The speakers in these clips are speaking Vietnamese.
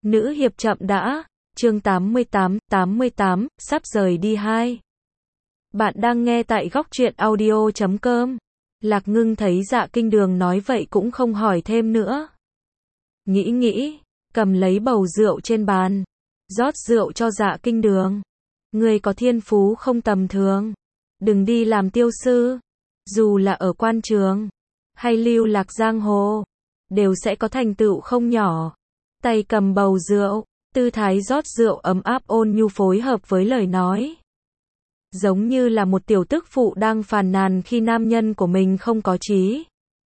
Nữ hiệp chậm đã, chương 88, sắp rời đi 2. Bạn đang nghe tại góc truyện audio.com. Lạc Ngưng thấy Dạ Kinh Đường nói vậy cũng không hỏi thêm nữa. Nghĩ, cầm lấy bầu rượu trên bàn, rót rượu cho Dạ Kinh Đường. Người có thiên phú không tầm thường. Đừng đi làm tiêu sư. Dù là ở quan trường, hay lưu lạc giang hồ, đều sẽ có thành tựu không nhỏ. Tay cầm bầu rượu, tư thái rót rượu ấm áp ôn nhu phối hợp với lời nói. Giống như là một tiểu tức phụ đang phàn nàn khi nam nhân của mình không có trí.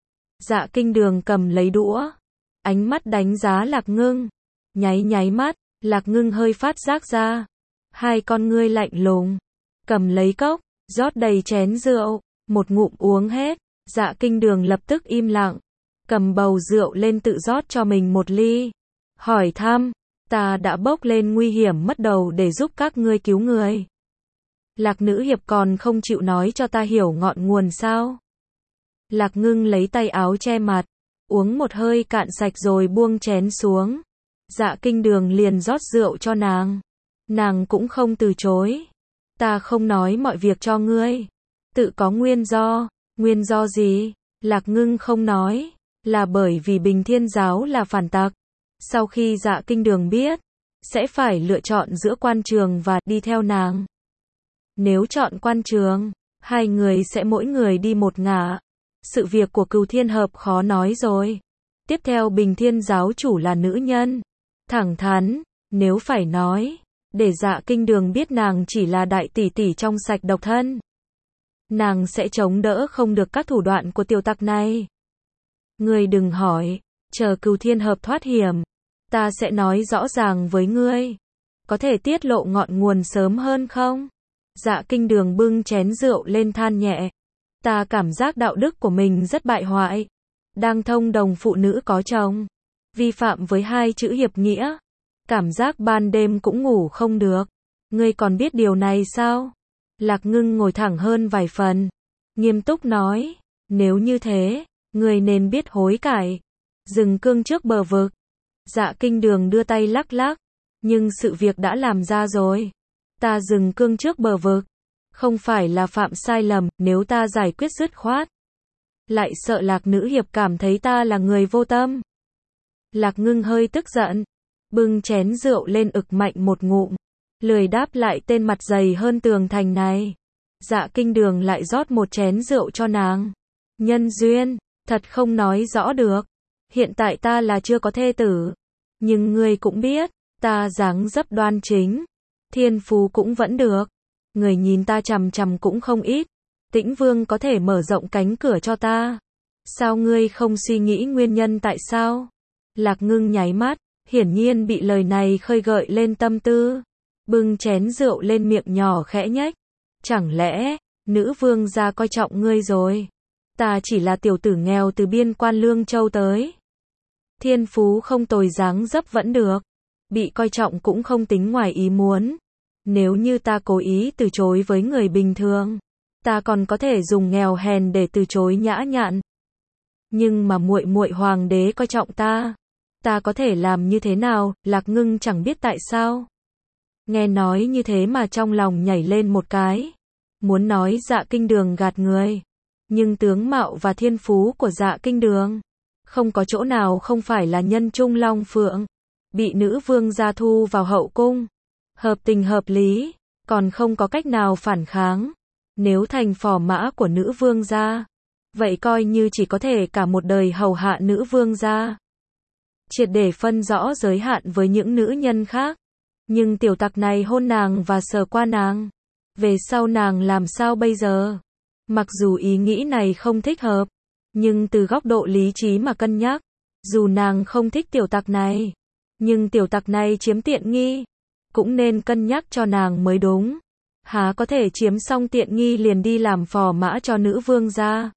Dạ Kinh Đường cầm lấy đũa, ánh mắt đánh giá Lạc Ngưng. Nháy mắt, Lạc Ngưng hơi phát giác ra. Hai con ngươi lạnh lùng, cầm lấy cốc, rót đầy chén rượu, một ngụm uống hết. Dạ Kinh Đường lập tức im lặng, cầm bầu rượu lên tự rót cho mình một ly. Hỏi thăm, ta đã bốc lên nguy hiểm mất đầu để giúp các ngươi cứu người. Lạc nữ hiệp còn không chịu nói cho ta hiểu ngọn nguồn sao? Lạc Ngưng lấy tay áo che mặt, uống một hơi cạn sạch rồi buông chén xuống. Dạ Kinh Đường liền rót rượu cho nàng. Nàng cũng không từ chối. Ta không nói mọi việc cho ngươi. Tự có nguyên do. Nguyên do gì? Lạc Ngưng không nói. Là bởi vì Bình Thiên Giáo là phản tặc. Sau khi Dạ Kinh Đường biết, sẽ phải lựa chọn giữa quan trường và đi theo nàng. Nếu chọn quan trường, hai người sẽ mỗi người đi một ngả. Sự việc của Cửu Thiên Hợp khó nói rồi. Tiếp theo Bình Thiên Giáo chủ là nữ nhân. Thẳng thắn, nếu phải nói, để Dạ Kinh Đường biết nàng chỉ là đại tỷ tỷ trong sạch độc thân. Nàng sẽ chống đỡ không được các thủ đoạn của tiểu tặc này. Ngươi đừng hỏi, chờ Cửu Thiên Hợp thoát hiểm, ta sẽ nói rõ ràng với ngươi. Có thể tiết lộ ngọn nguồn sớm hơn không? Dạ Kinh Đường bưng chén rượu lên than nhẹ. Ta cảm giác đạo đức của mình rất bại hoại. Đang thông đồng phụ nữ có chồng, vi phạm với 2 chữ hiệp nghĩa. Cảm giác ban đêm cũng ngủ không được. Ngươi còn biết điều này sao? Lạc Ngưng ngồi thẳng hơn vài phần, nghiêm túc nói, nếu như thế, ngươi nên biết hối cải. Dừng cương trước bờ vực. Dạ Kinh Đường đưa tay lắc lắc, nhưng sự việc đã làm ra rồi. Ta dừng cương trước bờ vực, không phải là phạm sai lầm, nếu ta giải quyết dứt khoát, lại sợ Lạc nữ hiệp cảm thấy ta là người vô tâm. Lạc Ngưng hơi tức giận, bưng chén rượu lên ực mạnh một ngụm, lười đáp lại tên mặt dày hơn tường thành này. Dạ Kinh Đường lại rót một chén rượu cho nàng. Nhân duyên, thật không nói rõ được. Hiện tại ta là chưa có thê tử, nhưng ngươi cũng biết, ta dáng dấp đoan chính, thiên phú cũng vẫn được. Người nhìn ta chằm chằm cũng không ít. Tĩnh Vương có thể mở rộng cánh cửa cho ta. Sao ngươi không suy nghĩ nguyên nhân tại sao? Lạc Ngưng nháy mắt, hiển nhiên bị lời này khơi gợi lên tâm tư. Bưng chén rượu lên miệng nhỏ khẽ nhếch. Chẳng lẽ, nữ vương gia coi trọng ngươi rồi? Ta chỉ là tiểu tử nghèo từ biên quan Lương Châu tới. Thiên phú không tồi dáng dấp vẫn được. Bị coi trọng cũng không tính ngoài ý muốn. Nếu như ta cố ý từ chối với người bình thường, ta còn có thể dùng nghèo hèn để từ chối nhã nhặn. Nhưng mà muội muội hoàng đế coi trọng ta có thể làm như thế nào? Lạc Ngưng chẳng biết tại sao. Nghe nói như thế mà trong lòng nhảy lên một cái. Muốn nói Dạ Kinh Đường gạt người. Nhưng tướng mạo và thiên phú của Dạ Kinh Đường, không có chỗ nào không phải là nhân trung long phượng. Bị nữ vương gia thu vào hậu cung. Hợp tình hợp lý, còn không có cách nào phản kháng. Nếu thành phò mã của nữ vương gia, vậy coi như chỉ có thể cả một đời hầu hạ nữ vương gia. Triệt để phân rõ giới hạn với những nữ nhân khác. Nhưng tiểu tặc này hôn nàng và sờ qua nàng. Về sau nàng làm sao bây giờ? Mặc dù ý nghĩ này không thích hợp, nhưng từ góc độ lý trí mà cân nhắc, dù nàng không thích tiểu tặc này, nhưng tiểu tặc này chiếm tiện nghi, cũng nên cân nhắc cho nàng mới đúng. Há có thể chiếm xong tiện nghi liền đi làm phò mã cho nữ vương gia?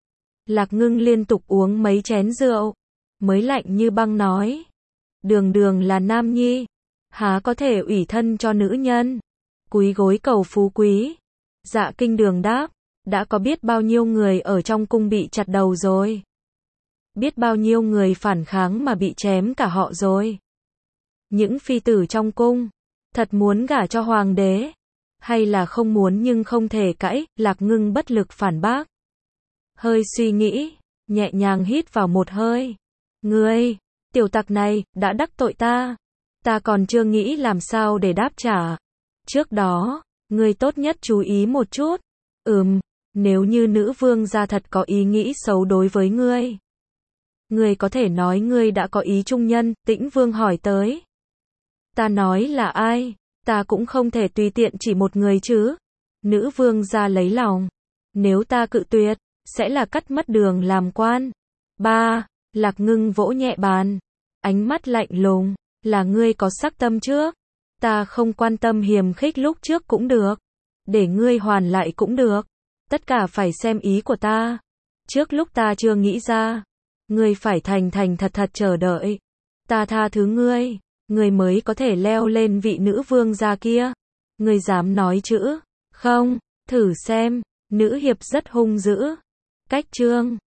Lạc Ngưng liên tục uống mấy chén rượu, mới lạnh như băng nói. Đường là nam nhi, há có thể ủy thân cho nữ nhân, cúi gối cầu phú quý. Dạ Kinh Đường đáp, đã có biết bao nhiêu người ở trong cung bị chặt đầu rồi. Biết bao nhiêu người phản kháng mà bị chém cả họ rồi. những phi tử trong cung, thật muốn gả cho hoàng đế, hay là không muốn nhưng không thể cãi, Lạc Ngưng bất lực phản bác. Hơi suy nghĩ, nhẹ nhàng hít vào một hơi. Ngươi, tiểu tặc này, đã đắc tội ta còn chưa nghĩ làm sao để đáp trả. Trước đó, ngươi tốt nhất chú ý một chút. Nếu như nữ vương gia thật có ý nghĩ xấu đối với ngươi có thể nói ngươi đã có ý trung nhân, Tĩnh Vương hỏi tới. Ta nói là ai? Ta cũng không thể tùy tiện chỉ một người chứ. Nữ vương gia lấy lòng. Nếu ta cự tuyệt, sẽ là cắt mất đường làm quan. Lạc Ngưng vỗ nhẹ bàn. Ánh mắt lạnh lùng. Là ngươi có sắc tâm trước. Ta không quan tâm hiềm khích lúc trước cũng được. Để ngươi hoàn lại cũng được. Tất cả phải xem ý của ta. Trước lúc ta chưa nghĩ ra. Ngươi phải thành thành thật thật chờ đợi. Ta tha thứ ngươi mới có thể leo lên vị nữ vương gia kia. Ngươi dám nói chữ không? Thử xem. Nữ hiệp rất hung dữ. Cách chương